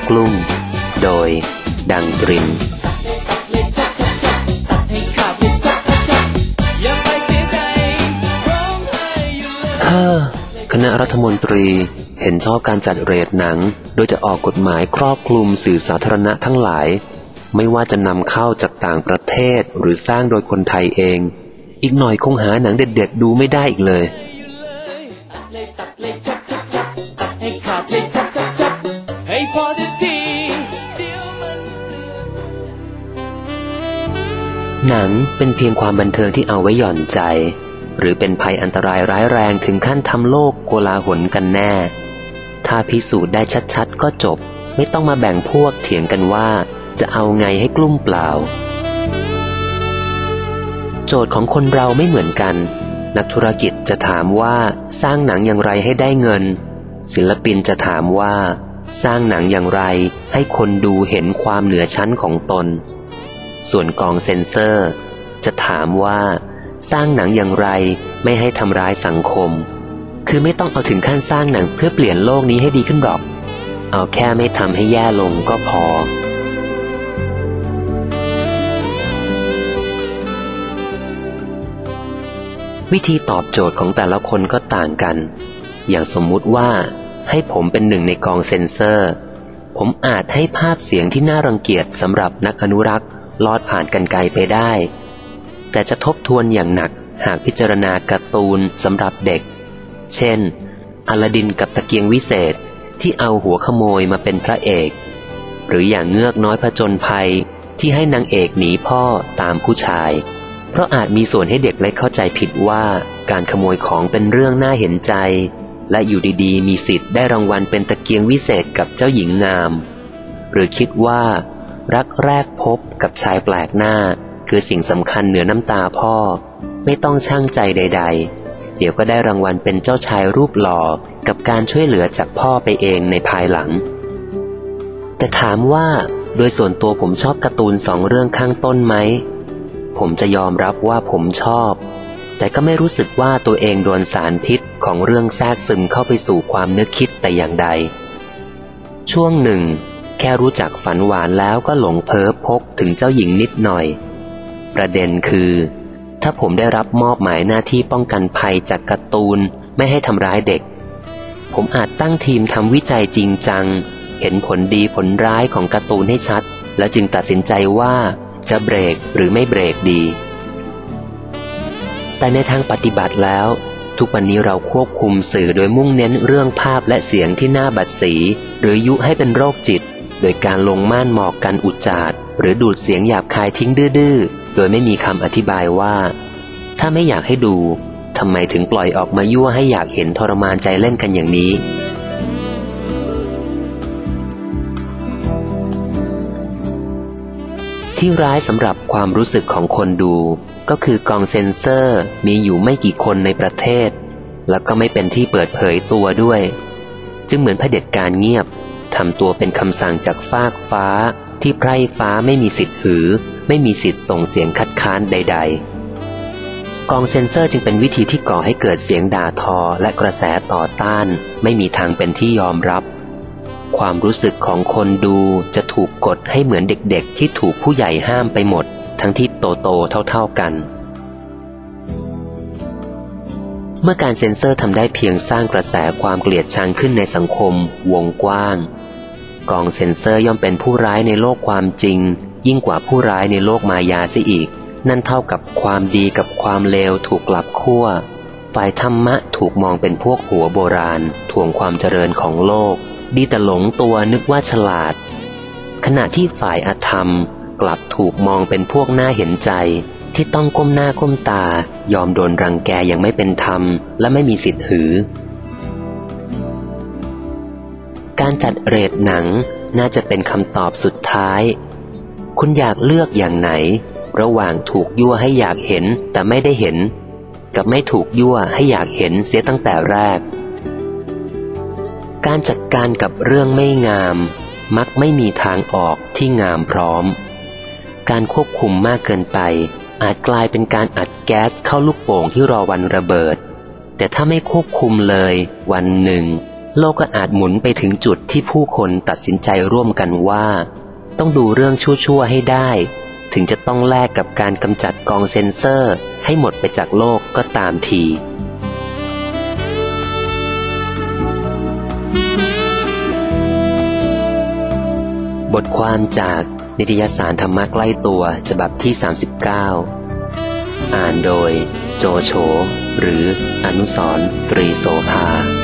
กลุ้มโดยดังตรินคณะรัฐมนตรีเห็นชอบการจัดเรทหนังโดยจะออกกฎหมายครอบคลุมสื่อสาธารณะทั้งหลายไม่ว่าจะนำเข้าจากต่างประเทศหรือสร้างโดยคนไทยเองอีกหน่อยคงหาหนังเด็ดๆดูไม่ได้อีกเลยหนังเป็นเพียงความบันเทิงที่เอาไว้หย่อนใจหรือเป็นภัยอันตรายร้ายแรงถึงขั้นทำโลกโกลาหลกันแน่ถ้าพิสูจน์ได้ชัดๆก็จบไม่ต้องมาแบ่งพวกเถียงกันว่าจะเอาไงให้กลุ้มเปล่าโจทย์ของคนเราไม่เหมือนกันนักธุรกิจจะถามว่าสร้างหนังอย่างไรให้ได้เงินศิลปินจะถามว่าสร้างหนังอย่างไรให้คนดูเห็นความเหนือชั้นของตนส่วนกองเซ็นเซอร์จะถามว่าสร้างหนังอย่างไรไม่ให้ทำร้ายสังคมคือไม่ต้องเอาถึงขั้นสร้างหนังเพื่อเปลี่ยนโลกนี้ให้ดีขึ้นหรอกเอาแค่ไม่ทำให้แย่ลงก็พอวิธีตอบโจทย์ของแต่ละคนก็ต่างกันอย่างสมมุติว่าให้ผมเป็นหนึ่งในกองเซ็นเซอร์ผมอาจให้ภาพเสียงที่น่ารังเกียจสำหรับนักอนุรักษ์ลอดผ่านกรรไกรไปได้แต่จะทบทวนอย่างหนักหากพิจารณาการ์ตูนสำหรับเด็กเช่นอลาดินกับตะเกียงวิเศษที่เอาหัวขโมยมาเป็นพระเอกหรืออย่างเงือกน้อยผจญภัยที่ให้นางเอกหนีพ่อตามผู้ชายเพราะอาจมีส่วนให้เด็กเล็กเข้าใจผิดว่าการขโมยของเป็นเรื่องน่าเห็นใจและอยู่ดีๆมีสิทธิ์ได้รางวัลเป็นตะเกียงวิเศษกับเจ้าหญิงงามหรือคิดว่ารักแรกพบกับชายแปลกหน้าคือสิ่งสำคัญเหนือน้ำตาพ่อไม่ต้องชั่งใจใดๆเดี๋ยวก็ได้รางวัลเป็นเจ้าชายรูปหล่อกับการช่วยเหลือจากพ่อไปเองในภายหลังแต่ถามว่าโดยส่วนตัวผมชอบการ์ตูน2 เรื่องข้างต้นไหมผมจะยอมรับว่าผมชอบแต่ก็ไม่รู้สึกว่าตัวเองโดนสารพิษของเรื่องแทรกซึมเข้าไปสู่ความนึกคิดแต่อย่างใดช่วงหนึ่งแค่รู้จักฝันหวานแล้วก็หลงเพ้อพกถึงเจ้าหญิงนิดหน่อยประเด็นคือถ้าผมได้รับมอบหมายหน้าที่ป้องกันภัยจากการ์ตูนไม่ให้ทำร้ายเด็กผมอาจตั้งทีมทำวิจัยจริงจังเห็นผลดีผลร้ายของการ์ตูนให้ชัดแล้วจึงตัดสินใจว่าจะเบรกหรือไม่เบรกดีแต่ในทางปฏิบัติแล้วทุกวันนี้เราควบคุมสื่อโดยมุ่งเน้นเรื่องภาพและเสียงที่น่าบัดสีหรือยุให้เป็นโรคจิตโดยการลงม่านหมอกกันอุจจาระหรือดูดเสียงหยาบคายทิ้งดื้อๆโดยไม่มีคำอธิบายว่าถ้าไม่อยากให้ดูทำไมถึงปล่อยออกมายั่วให้อยากเห็นทรมานใจเล่นกันอย่างนี้ที่ร้ายสำหรับความรู้สึกของคนดูก็คือกองเซ็นเซอร์มีอยู่ไม่กี่คนในประเทศแล้วก็ไม่เป็นที่เปิดเผยตัวด้วยจึงเหมือนเผด็จการเงียบทำตัวเป็นคำสั่งจากฟากฟ้าที่ไพร่ฟ้าไม่มีสิทธิ์หือไม่มีสิทธิ์ส่งเสียงคัดค้านใดๆกองเซ็นเซอร์จึงเป็นวิธีที่ก่อให้เกิดเสียงด่าทอและกระแสต่อต้านไม่มีทางเป็นที่ยอมรับความรู้สึกของคนดูจะถูกกดให้เหมือนเด็กๆที่ถูกผู้ใหญ่ห้ามไปหมดทั้งที่โตๆเท่าๆกันเมื่อการเซ็นเซอร์ทำได้เพียงสร้างกระแสความเกลียดชังขึ้นในสังคมวงกว้างกองเซ็นเซอร์ย่อมเป็นผู้ร้ายในโลกความจริงยิ่งกว่าผู้ร้ายในโลกมายาเสียอีกนั่นเท่ากับความดีกับความเลวถูกกลับขั้วฝ่ายธรรมะถูกมองเป็นพวกหัวโบราณถ่วงความเจริญของโลกดีแต่หลงตัวนึกว่าฉลาดขณะที่ฝ่ายอธรรมกลับถูกมองเป็นพวกน่าเห็นใจที่ต้องก้มหน้าก้มตายอมโดนรังแกอย่างไม่เป็นธรรมและไม่มีสิทธิ์หือการจัดเรทหนังน่าจะเป็นคำตอบสุดท้ายคุณอยากเลือกอย่างไหนระหว่างถูกยั่วให้อยากเห็นแต่ไม่ได้เห็นกับไม่ถูกยั่วให้อยากเห็นเสียตั้งแต่แรกการจัดการกับเรื่องไม่งามมักไม่มีทางออกที่งามพร้อมการควบคุมมากเกินไปอาจกลายเป็นการอัดแก๊สเข้าลูกโป่งที่รอวันระเบิดแต่ถ้าไม่ควบคุมเลยวันหนึ่งโลกก็อาจหมุนไปถึงจุดที่ผู้คนตัดสินใจร่วมกันว่าต้องดูเรื่องชั่วๆให้ได้ถึงจะต้องแลกกับการกำจัดกองเซ็นเซอร์ให้หมดไปจากโลกก็ตามทีบทความจากนิตยสารธรรมะใกล้ตัวฉบับที่39อ่านโดยโจโฉหรืออนุสรณ์ ตรีโสภา